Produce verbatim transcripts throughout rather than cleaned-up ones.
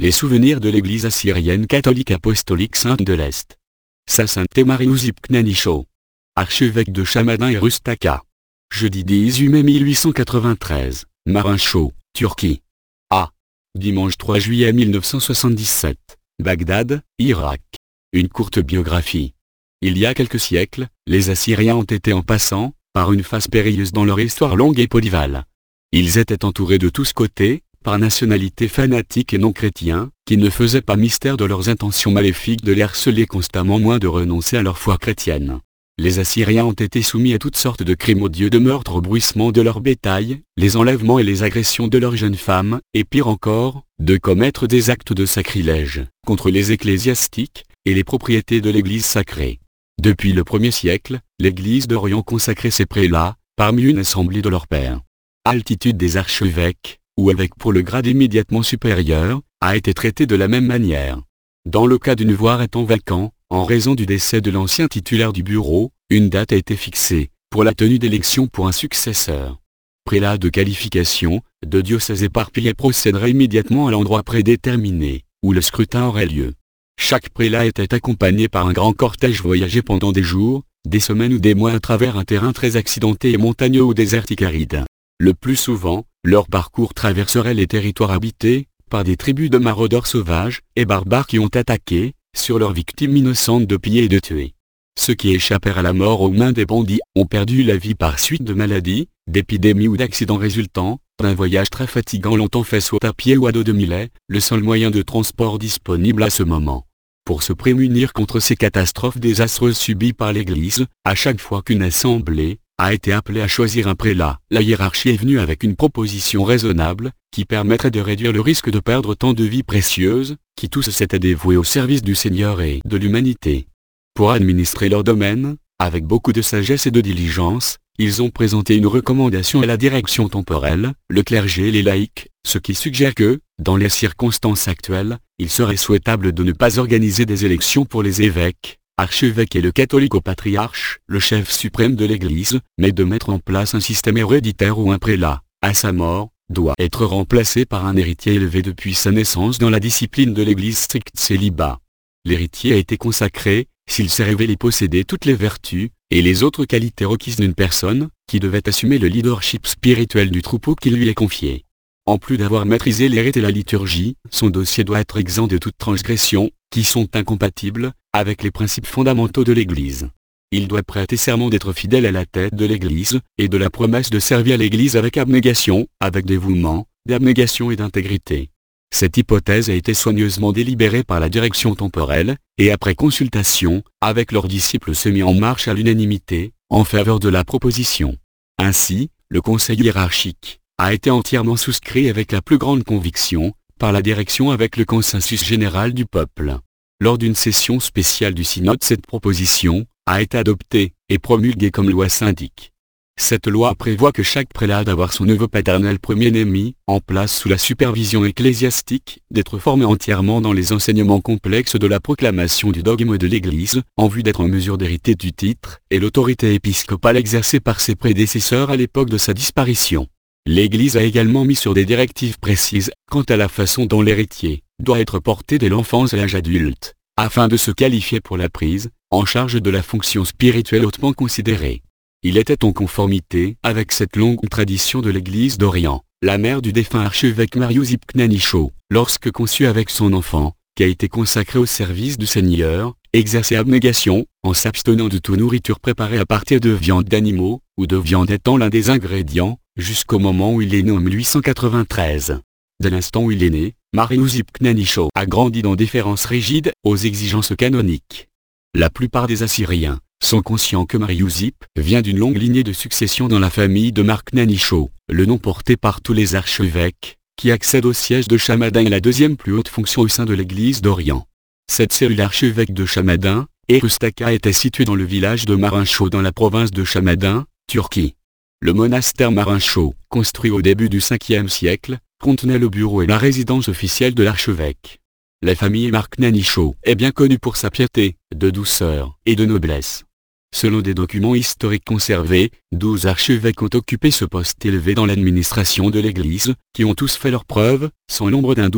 les souvenirs de l'église assyrienne catholique apostolique sainte de l'Est. Sa sainteté Marie-Ouzip Knani-Show, archevêque de Chamadan et Rustaka. Jeudi dix-huit mai mille huit cent quatre-vingt-treize, Marinchaux, Turquie. A. Dimanche trois juillet mille neuf cent soixante-dix-sept, Bagdad, Irak. Une courte biographie. Il y a quelques siècles, les Assyriens ont été en passant, par une phase périlleuse dans leur histoire longue et polyvale. Ils étaient entourés de tous côtés, par nationalités fanatiques et non chrétiens, qui ne faisaient pas mystère de leurs intentions maléfiques de les harceler constamment moins de renoncer à leur foi chrétienne. Les Assyriens ont été soumis à toutes sortes de crimes odieux, de meurtres au bruissement de leur bétail, les enlèvements et les agressions de leurs jeunes femmes, et pire encore, de commettre des actes de sacrilège, contre les ecclésiastiques, et les propriétés de l'église sacrée. Depuis le premier siècle, l'église d'Orient consacrait ses prélats, parmi une assemblée de leurs pairs. Altitude des archevêques, ou avec pour le grade immédiatement supérieur, a été traité de la même manière. Dans le cas d'une voire étant vacant, en raison du décès de l'ancien titulaire du bureau, une date a été fixée, pour la tenue d'élections pour un successeur. Prélats de qualification, de diocèses éparpillés procéderaient immédiatement à l'endroit prédéterminé, où le scrutin aurait lieu. Chaque prélat était accompagné par un grand cortège voyagé pendant des jours, des semaines ou des mois à travers un terrain très accidenté et montagneux ou désertique aride. Le plus souvent, leur parcours traverserait les territoires habités, par des tribus de maraudeurs sauvages et barbares qui ont attaqué, sur leurs victimes innocentes de piller et de tuer. Ceux qui échappèrent à la mort aux mains des bandits ont perdu la vie par suite de maladies, d'épidémies ou d'accidents résultant d'un voyage très fatigant longtemps fait soit à pied ou à dos de mulet, le seul moyen de transport disponible à ce moment. Pour se prémunir contre ces catastrophes désastreuses subies par l'Église, à chaque fois qu'une assemblée a été appelée à choisir un prélat, la hiérarchie est venue avec une proposition raisonnable, qui permettrait de réduire le risque de perdre tant de vies précieuses, qui tous s'étaient dévoués au service du Seigneur et de l'humanité. Pour administrer leur domaine, avec beaucoup de sagesse et de diligence, ils ont présenté une recommandation à la direction temporelle, le clergé et les laïcs, ce qui suggère que, dans les circonstances actuelles, il serait souhaitable de ne pas organiser des élections pour les évêques, archevêques et le catholique au patriarche, le chef suprême de l'Église, mais de mettre en place un système héréditaire où un prélat, à sa mort, doit être remplacé par un héritier élevé depuis sa naissance dans la discipline de l'Église strict célibat. L'héritier a été consacré, s'il s'est révélé posséder toutes les vertus et les autres qualités requises d'une personne, qui devait assumer le leadership spirituel du troupeau qui lui est confié. En plus d'avoir maîtrisé les rites et la liturgie, son dossier doit être exempt de toute transgression, qui sont incompatibles avec les principes fondamentaux de l'Église. Il doit prêter serment d'être fidèle à la tête de l'Église, et de la promesse de servir l'Église avec abnégation, avec dévouement, d'abnégation et d'intégrité. Cette hypothèse a été soigneusement délibérée par la direction temporelle, et après consultation, avec leurs disciples se mis en marche à l'unanimité, en faveur de la proposition. Ainsi, le conseil hiérarchique a été entièrement souscrit avec la plus grande conviction, par la direction avec le consensus général du peuple. Lors d'une session spéciale du synode, cette proposition a été adoptée et promulguée comme loi syndique. Cette loi prévoit que chaque prélat d'avoir son neveu paternel premier-né mis en place sous la supervision ecclésiastique, d'être formé entièrement dans les enseignements complexes de la proclamation du dogme de l'Église, en vue d'être en mesure d'hériter du titre et l'autorité épiscopale exercée par ses prédécesseurs à l'époque de sa disparition. L'Église a également mis sur des directives précises quant à la façon dont l'héritier doit être porté dès l'enfance à l'âge adulte, afin de se qualifier pour la prise en charge de la fonction spirituelle hautement considérée. Il était en conformité avec cette longue tradition de l'Église d'Orient, la mère du défunt archevêque Marie-Ouzip Knani-Show, lorsque conçue avec son enfant, qui a été consacré au service du Seigneur, exerçait abnégation, en s'abstenant de toute nourriture préparée à partir de viande d'animaux, ou de viande étant l'un des ingrédients, jusqu'au moment où il est né en mille huit cent quatre-vingt-treize. Dès l'instant où il est né, Marie-Ouzip Knani-Show a grandi dans déférence rigide aux exigences canoniques. La plupart des Assyriens sont conscients que Marie-Ouzip vient d'une longue lignée de succession dans la famille de Mar Knani-Show, le nom porté par tous les archevêques, qui accèdent au siège de Chamadan et la deuxième plus haute fonction au sein de l'Église d'Orient. Cette cellule archevêque de Chamadan et Rustaka était située dans le village de Marinchaux dans la province de Chamadan, Turquie. Le monastère Marinchaux, construit au début du cinquième siècle, contenait le bureau et la résidence officielle de l'archevêque. La famille Mar Knani-Show est bien connue pour sa piété, de douceur et de noblesse. Selon des documents historiques conservés, douze archevêques ont occupé ce poste élevé dans l'administration de l'Église, qui ont tous fait leurs preuves, sans l'ombre d'un doute,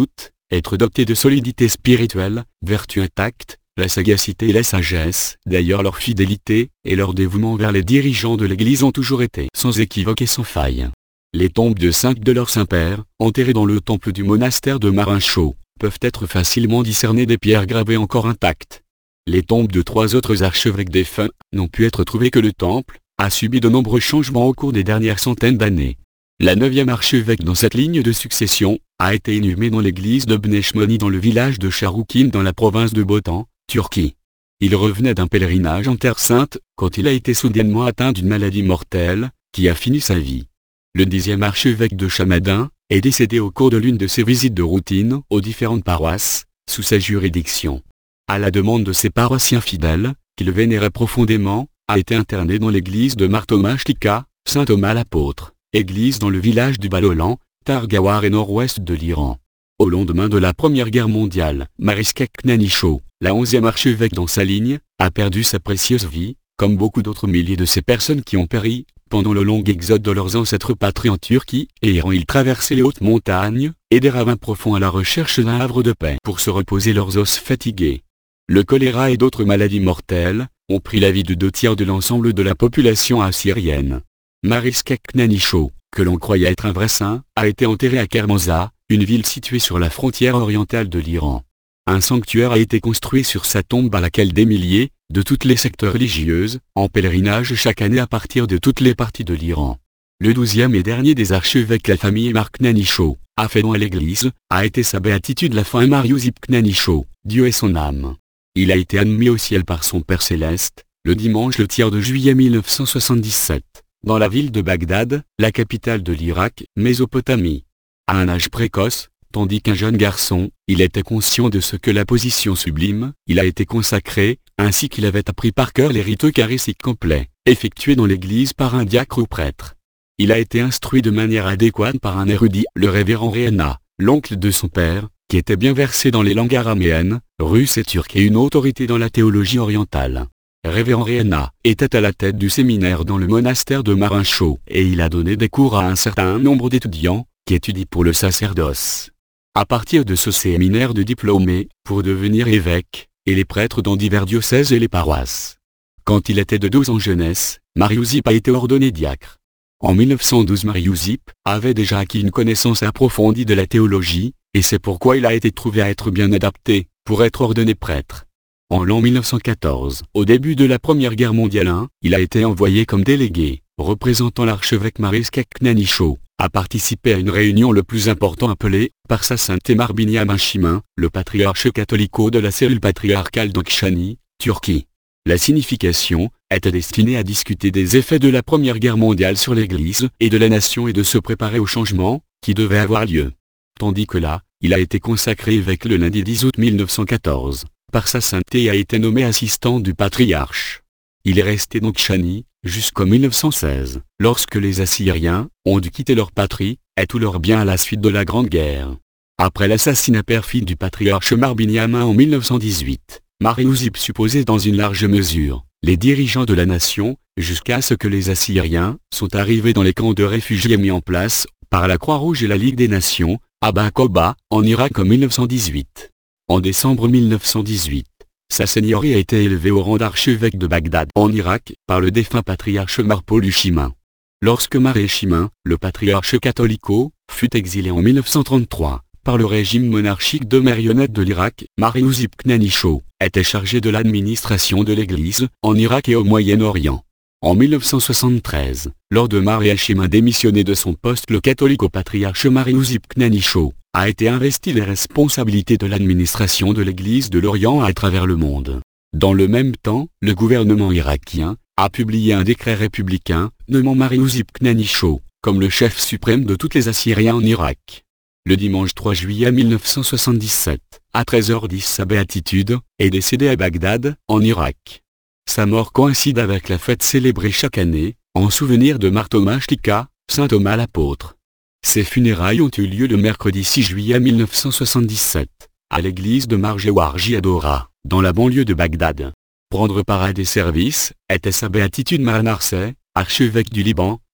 être doté de solidité spirituelle, vertu intacte, la sagacité et la sagesse. D'ailleurs leur fidélité et leur dévouement vers les dirigeants de l'Église ont toujours été sans équivoque et sans faille. Les tombes de cinq de leurs saints-pères, enterrés dans le temple du monastère de Marinchaux, peuvent être facilement discernées des pierres gravées encore intactes. Les tombes de trois autres archevêques défunts n'ont pu être trouvées que le temple a subi de nombreux changements au cours des dernières centaines d'années. La neuvième archevêque dans cette ligne de succession a été inhumé dans l'église de Bnechmoni dans le village de Charoukin dans la province de Botan, Turquie. Il revenait d'un pèlerinage en Terre Sainte quand il a été soudainement atteint d'une maladie mortelle qui a fini sa vie. Le dixième archevêque de Chamadin est décédé au cours de l'une de ses visites de routine aux différentes paroisses sous sa juridiction. À la demande de ses paroissiens fidèles, qui le vénéraient profondément, a été interné dans l'église de Martomashtika, Saint Thomas l'apôtre, église dans le village du Balolan, Targawar et nord-ouest de l'Iran. Au lendemain de la Première Guerre mondiale, Mariska Knanicho, la onzième archevêque dans sa ligne, a perdu sa précieuse vie, comme beaucoup d'autres milliers de ces personnes qui ont péri pendant le long exode de leurs ancêtres patries en Turquie et Iran. Ils traversaient les hautes montagnes et des ravins profonds à la recherche d'un havre de paix pour se reposer leurs os fatigués. Le choléra et d'autres maladies mortelles ont pris la vie de deux tiers de l'ensemble de la population assyrienne. Mariska Knanicho, que l'on croyait être un vrai saint, a été enterré à Kermanshah, une ville située sur la frontière orientale de l'Iran. Un sanctuaire a été construit sur sa tombe à laquelle des milliers, de toutes les sectes religieuses, en pèlerinage chaque année à partir de toutes les parties de l'Iran. Le douzième et dernier des archevêques, la famille Mark Knanicho, a fait don à l'église, a été sa béatitude la fin Mariusip Knanicho, Dieu et son âme. Il a été admis au ciel par son Père Céleste, le dimanche le tiers de juillet mille neuf cent soixante-dix-sept, dans la ville de Bagdad, la capitale de l'Irak, Mésopotamie. À un âge précoce, tandis qu'un jeune garçon, il était conscient de ce que la position sublime, il a été consacré, ainsi qu'il avait appris par cœur les rites eucharistiques complets, effectués dans l'église par un diacre ou prêtre. Il a été instruit de manière adéquate par un érudit, le révérend Réana, l'oncle de son père, qui était bien versé dans les langues araméennes, russes et turques et une autorité dans la théologie orientale. Révérend Réana était à la tête du séminaire dans le monastère de Marinchaux et il a donné des cours à un certain nombre d'étudiants qui étudient pour le sacerdoce. À partir de ce séminaire de diplômés, pour devenir évêque, et les prêtres dans divers diocèses et les paroisses. Quand il était de douze ans jeunesse, Mariusip a été ordonné diacre. En mille neuf cent douze, Mariusip avait déjà acquis une connaissance approfondie de la théologie, et c'est pourquoi il a été trouvé à être bien adapté pour être ordonné prêtre. En l'an mille neuf cent quatorze, au début de la Première Guerre mondiale, il a été envoyé comme délégué, représentant l'archevêque Mariska Knanicho, à participer à une réunion le plus important appelée, par sa sainteté Marbinyam Ashimin, le patriarche catholico de la cellule patriarcale d'Okshani, Turquie. La signification était destinée à discuter des effets de la Première Guerre mondiale sur l'Église et de la nation et de se préparer au changement qui devait avoir lieu. Tandis que là, il a été consacré évêque le lundi dix août mille neuf cent quatorze, par sa sainteté et a été nommé assistant du patriarche. Il est resté dans Okshani jusqu'en mille neuf cent seize, lorsque les Assyriens ont dû quitter leur patrie et tous leurs biens à la suite de la Grande Guerre. Après l'assassinat perfide du patriarche Marbinyam en mille neuf cent dix-huit, Mariusip supposait dans une large mesure les dirigeants de la nation, jusqu'à ce que les Assyriens sont arrivés dans les camps de réfugiés mis en place par la Croix-Rouge et la Ligue des Nations, à Bakoba, en Irak en mille neuf cent dix-huit. En décembre mille neuf cent dix-huit, sa seigneurie a été élevée au rang d'archevêque de Bagdad en Irak par le défunt patriarche Marpolu Shimin. Lorsque Maré Shimin, le patriarche catholico, fut exilé en mille neuf cent trente-trois par le régime monarchique de marionnette de l'Irak, Mariusip Knanicho était chargé de l'administration de l'Église en Irak et au Moyen-Orient. En mille neuf cent soixante-treize, lors de Maré Shimin démissionné de son poste, le catholico-patriarche Mariusip Knanicho a été investi des responsabilités de l'administration de l'Église de l'Orient à travers le monde. Dans le même temps, le gouvernement irakien a publié un décret républicain nommant Mariusip Knanicho comme le chef suprême de tous les Assyriens en Irak. Le dimanche trois juillet mille neuf cent soixante-dix-sept, à treize heures dix, sa béatitude est décédé à Bagdad, en Irak. Sa mort coïncide avec la fête célébrée chaque année, en souvenir de Martomashtika, Saint Thomas l'apôtre. Ses funérailles ont eu lieu le mercredi six juillet mille neuf cent soixante-dix-sept, à l'église de Marjewarji à Dora, dans la banlieue de Bagdad. Prendre part à des services était sa béatitude Maranarseh, archevêque du Liban,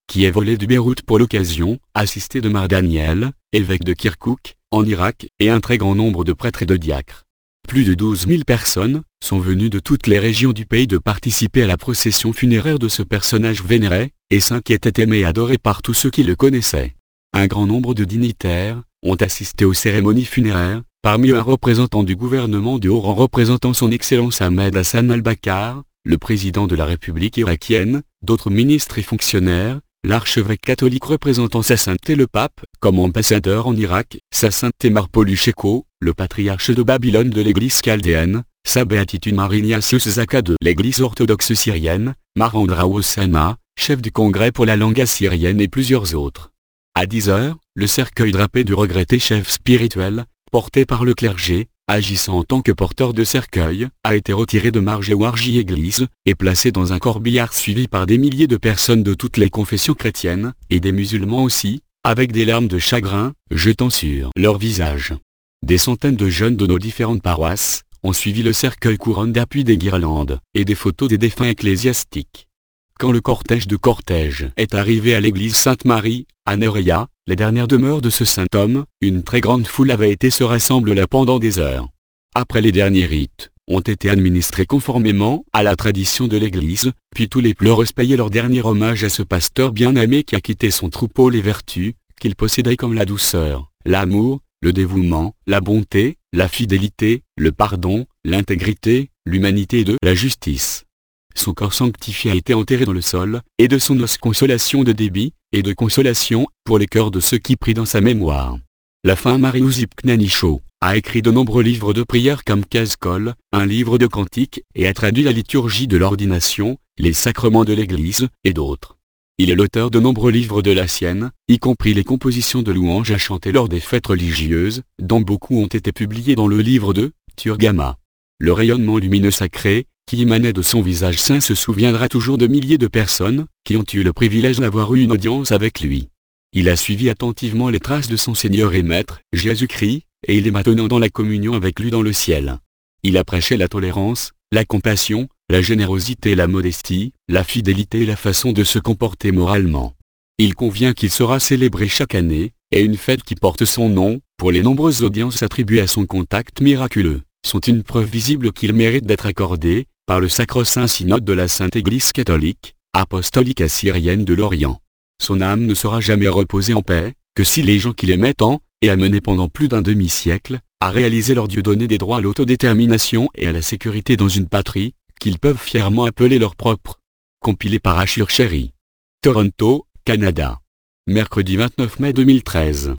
qui est volé de Beyrouth pour l'occasion, assisté de Mar Daniel, évêque de Kirkouk, en Irak, et un très grand nombre de prêtres et de diacres. Plus de douze mille personnes sont venues de toutes les régions du pays de participer à la procession funéraire de ce personnage vénéré, et saint qui était aimé et adoré par tous ceux qui le connaissaient. Un grand nombre de dignitaires ont assisté aux cérémonies funéraires, parmi eux un représentant du gouvernement de haut rang représentant son Excellence Ahmed Hassan al-Bakar, le président de la République irakienne, d'autres ministres et fonctionnaires, l'archevêque catholique représentant sa sainteté le pape, comme ambassadeur en Irak, sa sainteté Marpolu-Sheko, le patriarche de Babylone de l'église chaldéenne, sa béatitude Mariniasus Zaka de l'église orthodoxe syrienne, Mar Andrao Sana, chef du congrès pour la langue assyrienne et plusieurs autres. À dix heures, le cercueil drapé du regretté chef spirituel, porté par le clergé, agissant en tant que porteur de cercueil, a été retiré de Margewarji église, et placé dans un corbillard suivi par des milliers de personnes de toutes les confessions chrétiennes, et des musulmans aussi, avec des larmes de chagrin, jetant sur leur visage. Des centaines de jeunes de nos différentes paroisses, ont suivi le cercueil couronne d'appui des guirlandes, et des photos des défunts ecclésiastiques. Quand le cortège de cortège est arrivé à l'église Sainte-Marie, à Nerea, les dernières demeures de ce saint homme, une très grande foule avait été se rassemble là pendant des heures. Après les derniers rites, ont été administrés conformément à la tradition de l'église, puis tous les pleureux payaient leur dernier hommage à ce pasteur bien-aimé qui a quitté son troupeau les vertus, qu'il possédait comme la douceur, l'amour, le dévouement, la bonté, la fidélité, le pardon, l'intégrité, l'humanité et de la justice. Son corps sanctifié a été enterré dans le sol, et de son os consolation de débit, et de consolation, pour les cœurs de ceux qui prient dans sa mémoire. La fin Marie-Ouzip Knanicho a écrit de nombreux livres de prières comme Kazkol, un livre de cantiques, et a traduit la liturgie de l'ordination, les sacrements de l'Église, et d'autres. Il est l'auteur de nombreux livres de la sienne, y compris les compositions de louanges à chanter lors des fêtes religieuses, dont beaucoup ont été publiés dans le livre de Turgama. Le rayonnement lumineux sacré, qui émanait de son visage saint se souviendra toujours de milliers de personnes, qui ont eu le privilège d'avoir eu une audience avec lui. Il a suivi attentivement les traces de son Seigneur et Maître, Jésus-Christ, et il est maintenant dans la communion avec lui dans le ciel. Il a prêché la tolérance, la compassion, la générosité et la modestie, la fidélité et la façon de se comporter moralement. Il convient qu'il sera célébré chaque année, et une fête qui porte son nom, pour les nombreuses audiences attribuées à son contact miraculeux, sont une preuve visible qu'il mérite d'être accordé, par le Sacro-Saint Synode de la Sainte Église catholique, apostolique assyrienne de l'Orient. Son âme ne sera jamais reposée en paix, que si les gens qui l'aimaient tant, et a mené pendant plus d'un demi-siècle, à réaliser leur Dieu donné des droits à l'autodétermination et à la sécurité dans une patrie, qu'ils peuvent fièrement appeler leur propre. Compilé par Ashur Cherry. Toronto, Canada. Mercredi vingt-neuf mai deux mille treize.